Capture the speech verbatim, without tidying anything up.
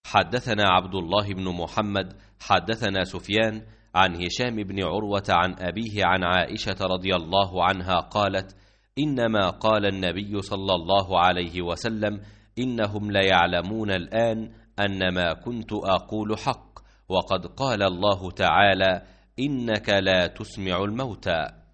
حدثنا عبد الله بن محمد حدثنا سفيان عن هشام بن عروة عن أبيه عن عائشة رضي الله عنها قالت: إنما قال النبي صلى الله عليه وسلم: إنهم ليعلمون الآن أن ما كنت أقول حق، وقد قال الله تعالى: إنك لا تسمع الموتى.